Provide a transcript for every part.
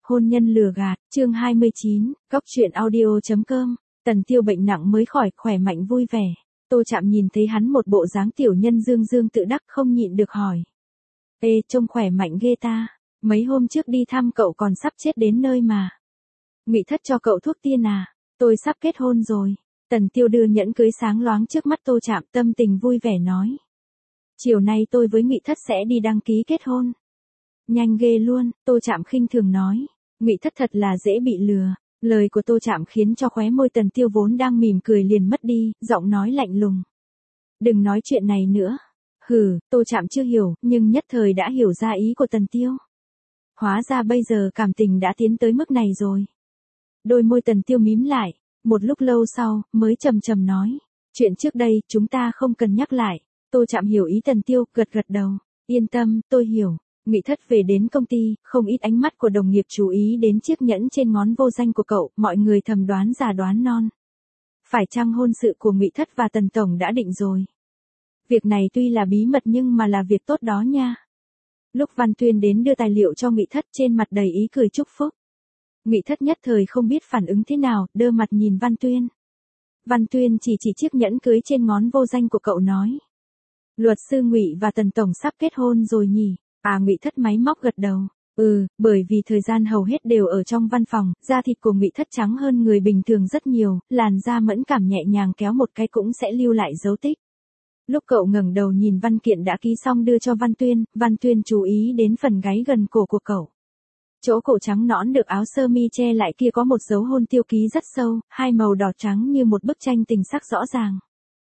Hôn nhân lừa gạt, chương 29, Góc truyện audio.com. Tần Tiêu bệnh nặng mới khỏi, khỏe mạnh vui vẻ. Tô Trạm nhìn thấy hắn một bộ dáng tiểu nhân dương dương tự đắc, không nhịn được hỏi. Ê, trông khỏe mạnh ghê ta, mấy hôm trước đi thăm cậu còn sắp chết đến nơi mà. Ngụy Thất cho cậu thuốc tiên à, tôi sắp kết hôn rồi. Tần Tiêu đưa nhẫn cưới sáng loáng trước mắt Tô Trạm, tâm tình vui vẻ nói. Chiều nay tôi với Ngụy Thất sẽ đi đăng ký kết hôn. Nhanh ghê luôn, Tô Trạm khinh thường nói. Ngụy Thất thật là dễ bị lừa. Lời của Tô Trạm khiến cho khóe môi Tần Tiêu vốn đang mỉm cười liền mất đi, giọng nói lạnh lùng. Đừng nói chuyện này nữa. Hừ, Tô Trạm chưa hiểu, nhưng nhất thời đã hiểu ra ý của Tần Tiêu. Hóa ra bây giờ cảm tình đã tiến tới mức này rồi. Đôi môi Tần Tiêu mím lại, một lúc lâu sau, mới trầm trầm nói. Chuyện trước đây, chúng ta không cần nhắc lại. Tô Trạm hiểu ý Tần Tiêu, gật gật đầu. Yên tâm, tôi hiểu. Ngụy Thất về đến công ty, không ít ánh mắt của đồng nghiệp chú ý đến chiếc nhẫn trên ngón vô danh của cậu, mọi người thầm đoán già đoán non. Phải chăng hôn sự của Ngụy Thất và Tần Tổng đã định rồi? Việc này tuy là bí mật nhưng mà là việc tốt đó nha. Lúc Văn Tuyên đến đưa tài liệu cho Ngụy Thất, trên mặt đầy ý cười chúc phúc. Ngụy Thất nhất thời không biết phản ứng thế nào, đơ mặt nhìn Văn Tuyên. Văn Tuyên chỉ chiếc nhẫn cưới trên ngón vô danh của cậu nói. Luật sư Ngụy và Tần Tổng sắp kết hôn rồi nhỉ? À, Ngụy Thất máy móc gật đầu. Bởi vì thời gian hầu hết đều ở trong văn phòng, da thịt của Ngụy Thất trắng hơn người bình thường rất nhiều, làn da mẫn cảm nhẹ nhàng kéo một cái cũng sẽ lưu lại dấu tích. Lúc cậu ngẩng đầu nhìn văn kiện đã ký xong đưa cho Văn Tuyên chú ý đến phần gáy gần cổ của cậu. Chỗ cổ trắng nõn được áo sơ mi che lại kia có một dấu hôn tiêu ký rất sâu, hai màu đỏ trắng như một bức tranh tình sắc rõ ràng.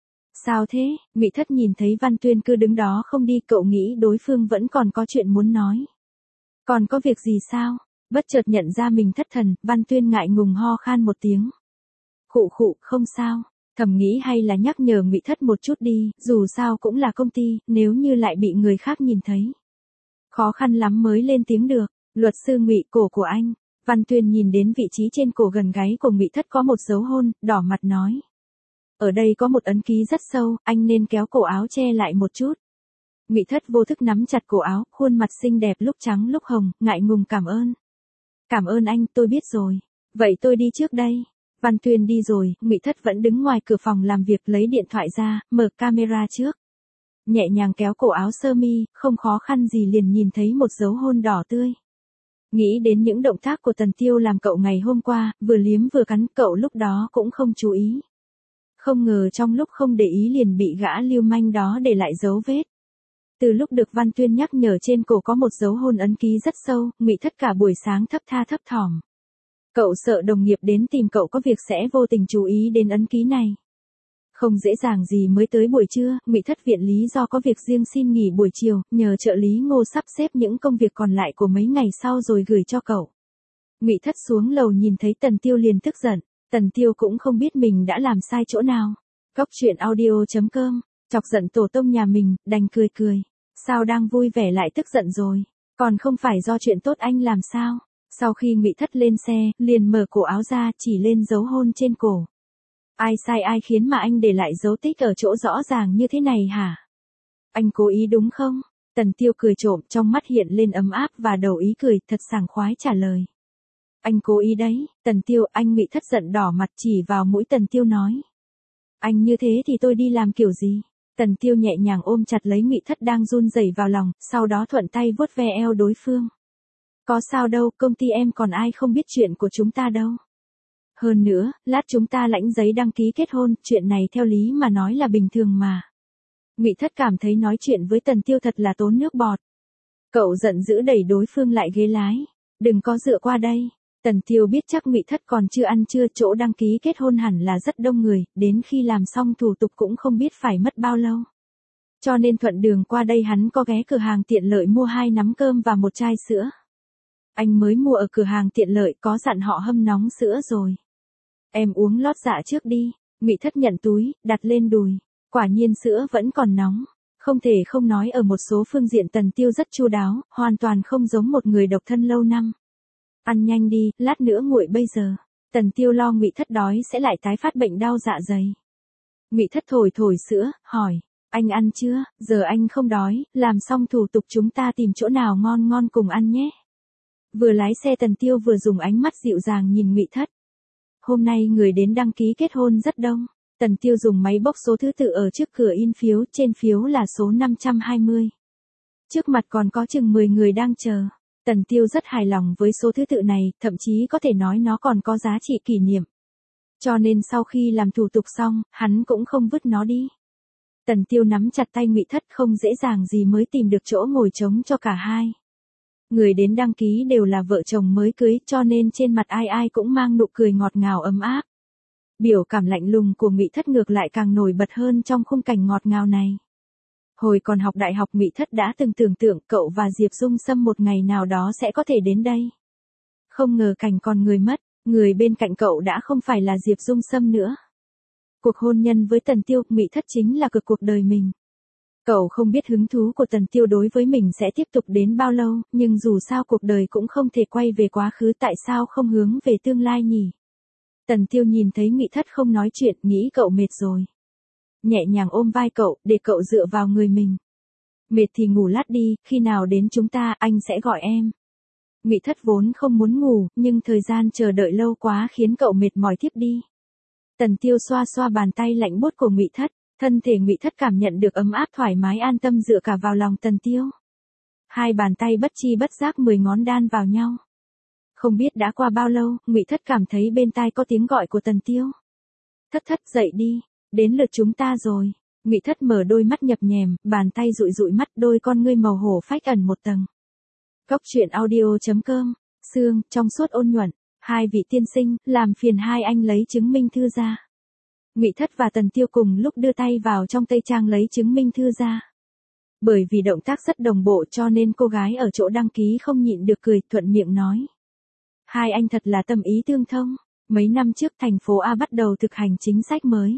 Sao thế? Ngụy Thất nhìn thấy Văn Tuyên cứ đứng đó không đi, cậu nghĩ đối phương vẫn còn có chuyện muốn nói. Còn có việc gì sao? Bất chợt nhận ra mình thất thần, Văn Tuyên ngại ngùng ho khan một tiếng. Khụ, không sao. Thầm nghĩ hay là nhắc nhở Ngụy Thất một chút đi, dù sao cũng là công ty, nếu như lại bị người khác nhìn thấy. Khó khăn lắm mới lên tiếng được. Luật sư Ngụy, cổ của anh. Văn Tuyên nhìn đến vị trí trên cổ gần gáy của Ngụy Thất có một dấu hôn, đỏ mặt nói. Ở đây có một ấn ký rất sâu, anh nên kéo cổ áo che lại một chút. Ngụy Thất vô thức nắm chặt cổ áo, khuôn mặt xinh đẹp lúc trắng lúc hồng, ngại ngùng cảm ơn. Cảm ơn anh, tôi biết rồi. Vậy tôi đi trước đây. Văn Tuyên đi rồi, Ngụy Thất vẫn đứng ngoài cửa phòng làm việc lấy điện thoại ra, mở camera trước. Nhẹ nhàng kéo cổ áo sơ mi, không khó khăn gì liền nhìn thấy một dấu hôn đỏ tươi. Nghĩ đến những động tác của Tần Tiêu làm cậu ngày hôm qua, vừa liếm vừa cắn, cậu lúc đó cũng không chú ý. Không ngờ trong lúc không để ý liền bị gã lưu manh đó để lại dấu vết. Từ lúc được Văn Tuyên nhắc nhở trên cổ có một dấu hôn ấn ký rất sâu, Ngụy Thất cả buổi sáng thấp thỏm. Cậu sợ đồng nghiệp đến tìm cậu có việc sẽ vô tình chú ý đến ấn ký này. Không dễ dàng gì mới tới buổi trưa, Ngụy Thất viện lý do có việc riêng xin nghỉ buổi chiều, nhờ trợ lý Ngô sắp xếp những công việc còn lại của mấy ngày sau rồi gửi cho cậu. Ngụy Thất xuống lầu nhìn thấy Tần Tiêu liền tức giận. Tần Tiêu cũng không biết mình đã làm sai chỗ nào. Góc truyện audio.com, chọc giận tổ tông nhà mình, đành cười. Sao đang vui vẻ lại tức giận rồi? Còn không phải do chuyện tốt anh làm sao? Sau khi Ngụy Thất lên xe, liền mở cổ áo ra chỉ lên dấu hôn trên cổ. Ai sai ai khiến mà anh để lại dấu tích ở chỗ rõ ràng như thế này hả? Anh cố ý đúng không? Tần Tiêu cười trộm, trong mắt hiện lên ấm áp và đầu ý cười thật sảng khoái trả lời. Anh cố ý đấy, Tần Tiêu. Anh Ngụy Thất giận đỏ mặt chỉ vào mũi Tần Tiêu nói. Anh như thế thì tôi đi làm kiểu gì? Tần Tiêu nhẹ nhàng ôm chặt lấy Ngụy Thất đang run rẩy vào lòng, sau đó thuận tay vuốt ve eo đối phương. Có sao đâu, công ty em còn ai không biết chuyện của chúng ta đâu. Hơn nữa, lát chúng ta lãnh giấy đăng ký kết hôn, chuyện này theo lý mà nói là bình thường mà. Ngụy Thất cảm thấy nói chuyện với Tần Tiêu thật là tốn nước bọt. Cậu giận dữ đẩy đối phương lại ghế lái. Đừng có dựa qua đây. Tần Tiêu biết chắc Ngụy Thất còn chưa ăn trưa, chỗ đăng ký kết hôn hẳn là rất đông người, đến khi làm xong thủ tục cũng không biết phải mất bao lâu. Cho nên thuận đường qua đây hắn có ghé cửa hàng tiện lợi mua 2 nắm cơm và một chai sữa. Anh mới mua ở cửa hàng tiện lợi, có dặn họ hâm nóng sữa rồi. Em uống lót dạ trước đi. Ngụy Thất nhận túi, đặt lên đùi. Quả nhiên sữa vẫn còn nóng. Không thể không nói ở một số phương diện Tần Tiêu rất chu đáo, hoàn toàn không giống một người độc thân lâu năm. Ăn nhanh đi, lát nữa nguội bây giờ. Tần Tiêu lo Ngụy Thất đói sẽ lại tái phát bệnh đau dạ dày. Ngụy Thất thổi sữa, hỏi, anh ăn chưa? Giờ anh không đói, làm xong thủ tục chúng ta tìm chỗ nào ngon cùng ăn nhé. Vừa lái xe Tần Tiêu vừa dùng ánh mắt dịu dàng nhìn Ngụy Thất. Hôm nay người đến đăng ký kết hôn rất đông. Tần Tiêu dùng máy bốc số thứ tự ở trước cửa in phiếu, trên phiếu là số 520. Trước mặt còn có chừng 10 người đang chờ. Tần Tiêu rất hài lòng với số thứ tự này, thậm chí có thể nói nó còn có giá trị kỷ niệm. Cho nên sau khi làm thủ tục xong, hắn cũng không vứt nó đi. Tần Tiêu nắm chặt tay Ngụy Thất, không dễ dàng gì mới tìm được chỗ ngồi trống cho cả hai. Người đến đăng ký đều là vợ chồng mới cưới, cho nên trên mặt ai ai cũng mang nụ cười ngọt ngào ấm áp. Biểu cảm lạnh lùng của Ngụy Thất ngược lại càng nổi bật hơn trong khung cảnh ngọt ngào này. Hồi còn học đại học Ngụy Thất đã từng tưởng tượng cậu và Diệp Dung Sâm một ngày nào đó sẽ có thể đến đây. Không ngờ cảnh còn người mất, người bên cạnh cậu đã không phải là Diệp Dung Sâm nữa. Cuộc hôn nhân với Tần Tiêu, Ngụy Thất chính là cực cuộc đời mình. Cậu không biết hứng thú của Tần Tiêu đối với mình sẽ tiếp tục đến bao lâu, nhưng dù sao cuộc đời cũng không thể quay về quá khứ, tại sao không hướng về tương lai nhỉ? Tần Tiêu nhìn thấy Ngụy Thất không nói chuyện, nghĩ cậu mệt rồi. Nhẹ nhàng ôm vai cậu, để cậu dựa vào người mình. Mệt thì ngủ lát đi, khi nào đến chúng ta, anh sẽ gọi em. Ngụy Thất vốn không muốn ngủ, nhưng thời gian chờ đợi lâu quá khiến cậu mệt mỏi thiếp đi. Tần Tiêu xoa xoa bàn tay lạnh buốt của Ngụy Thất, thân thể Ngụy Thất cảm nhận được ấm áp thoải mái an tâm dựa cả vào lòng Tần Tiêu. Hai bàn tay bất chi bất giác 10 ngón đan vào nhau. Không biết đã qua bao lâu, Ngụy Thất cảm thấy bên tai có tiếng gọi của Tần Tiêu. Thất Thất dậy đi, đến lượt chúng ta rồi. Ngụy Thất mở đôi mắt nhập nhèm, bàn tay dụi dụi mắt, đôi con ngươi màu hổ phách ẩn một tầng. Cóc truyện audio.com, sương, trong suốt ôn nhuận, hai vị tiên sinh, làm phiền hai anh lấy chứng minh thư ra. Ngụy Thất và Tần Tiêu cùng lúc đưa tay vào trong tây trang lấy chứng minh thư ra. Bởi vì động tác rất đồng bộ cho nên cô gái ở chỗ đăng ký không nhịn được cười, thuận miệng nói. Hai anh thật là tâm ý tương thông, mấy năm trước thành phố A bắt đầu thực hành chính sách mới.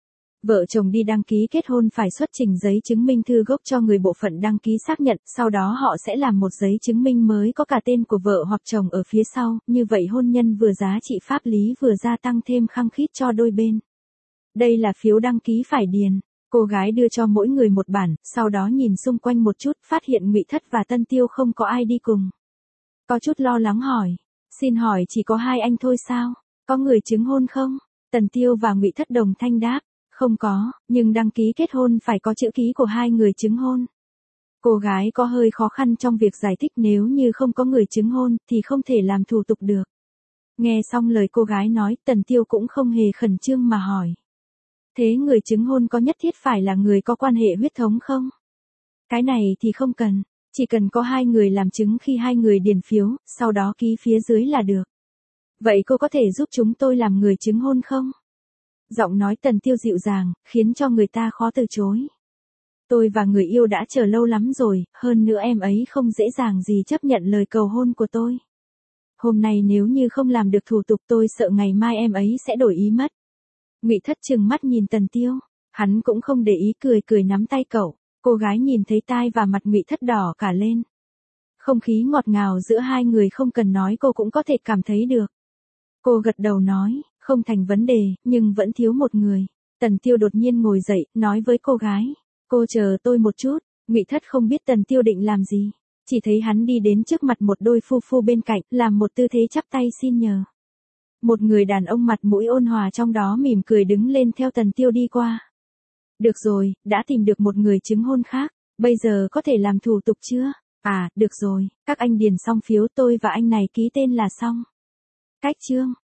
Vợ chồng đi đăng ký kết hôn phải xuất trình giấy chứng minh thư gốc cho người bộ phận đăng ký xác nhận, sau đó họ sẽ làm một giấy chứng minh mới có cả tên của vợ hoặc chồng ở phía sau, như vậy hôn nhân vừa giá trị pháp lý vừa gia tăng thêm khăng khít cho đôi bên. Đây là phiếu đăng ký phải điền. Cô gái đưa cho mỗi người một bản, sau đó nhìn xung quanh một chút, phát hiện Ngụy Thất và Tần Tiêu không có ai đi cùng. Có chút lo lắng hỏi, xin hỏi chỉ có hai anh thôi sao? Có người chứng hôn không? Tần Tiêu và Ngụy Thất đồng thanh đáp, không có, nhưng đăng ký kết hôn phải có chữ ký của hai người chứng hôn. Cô gái có hơi khó khăn trong việc giải thích, nếu như không có người chứng hôn thì không thể làm thủ tục được. Nghe xong lời cô gái nói, Tần Tiêu cũng không hề khẩn trương mà hỏi. Thế người chứng hôn có nhất thiết phải là người có quan hệ huyết thống không? Cái này thì không cần, chỉ cần có hai người làm chứng khi hai người điền phiếu, sau đó ký phía dưới là được. Vậy cô có thể giúp chúng tôi làm người chứng hôn không? Giọng nói Tần Tiêu dịu dàng, khiến cho người ta khó từ chối. Tôi và người yêu đã chờ lâu lắm rồi, hơn nữa em ấy không dễ dàng gì chấp nhận lời cầu hôn của tôi. Hôm nay nếu như không làm được thủ tục tôi sợ ngày mai em ấy sẽ đổi ý mất. Ngụy Thất trừng mắt nhìn Tần Tiêu, hắn cũng không để ý, cười cười nắm tay cậu. Cô gái nhìn thấy tai và mặt Ngụy Thất đỏ cả lên. Không khí ngọt ngào giữa hai người không cần nói cô cũng có thể cảm thấy được. Cô gật đầu nói, không thành vấn đề, nhưng vẫn thiếu một người. Tần Tiêu đột nhiên ngồi dậy, nói với cô gái, cô chờ tôi một chút. Ngụy Thất không biết Tần Tiêu định làm gì, chỉ thấy hắn đi đến trước mặt một đôi phu phu bên cạnh, làm một tư thế chắp tay xin nhờ. Một người đàn ông mặt mũi ôn hòa trong đó mỉm cười đứng lên theo Tần Tiêu đi qua. Được rồi, đã tìm được một người chứng hôn khác, bây giờ có thể làm thủ tục chưa? À, được rồi, các anh điền xong phiếu tôi và anh này ký tên là xong. Cách chương.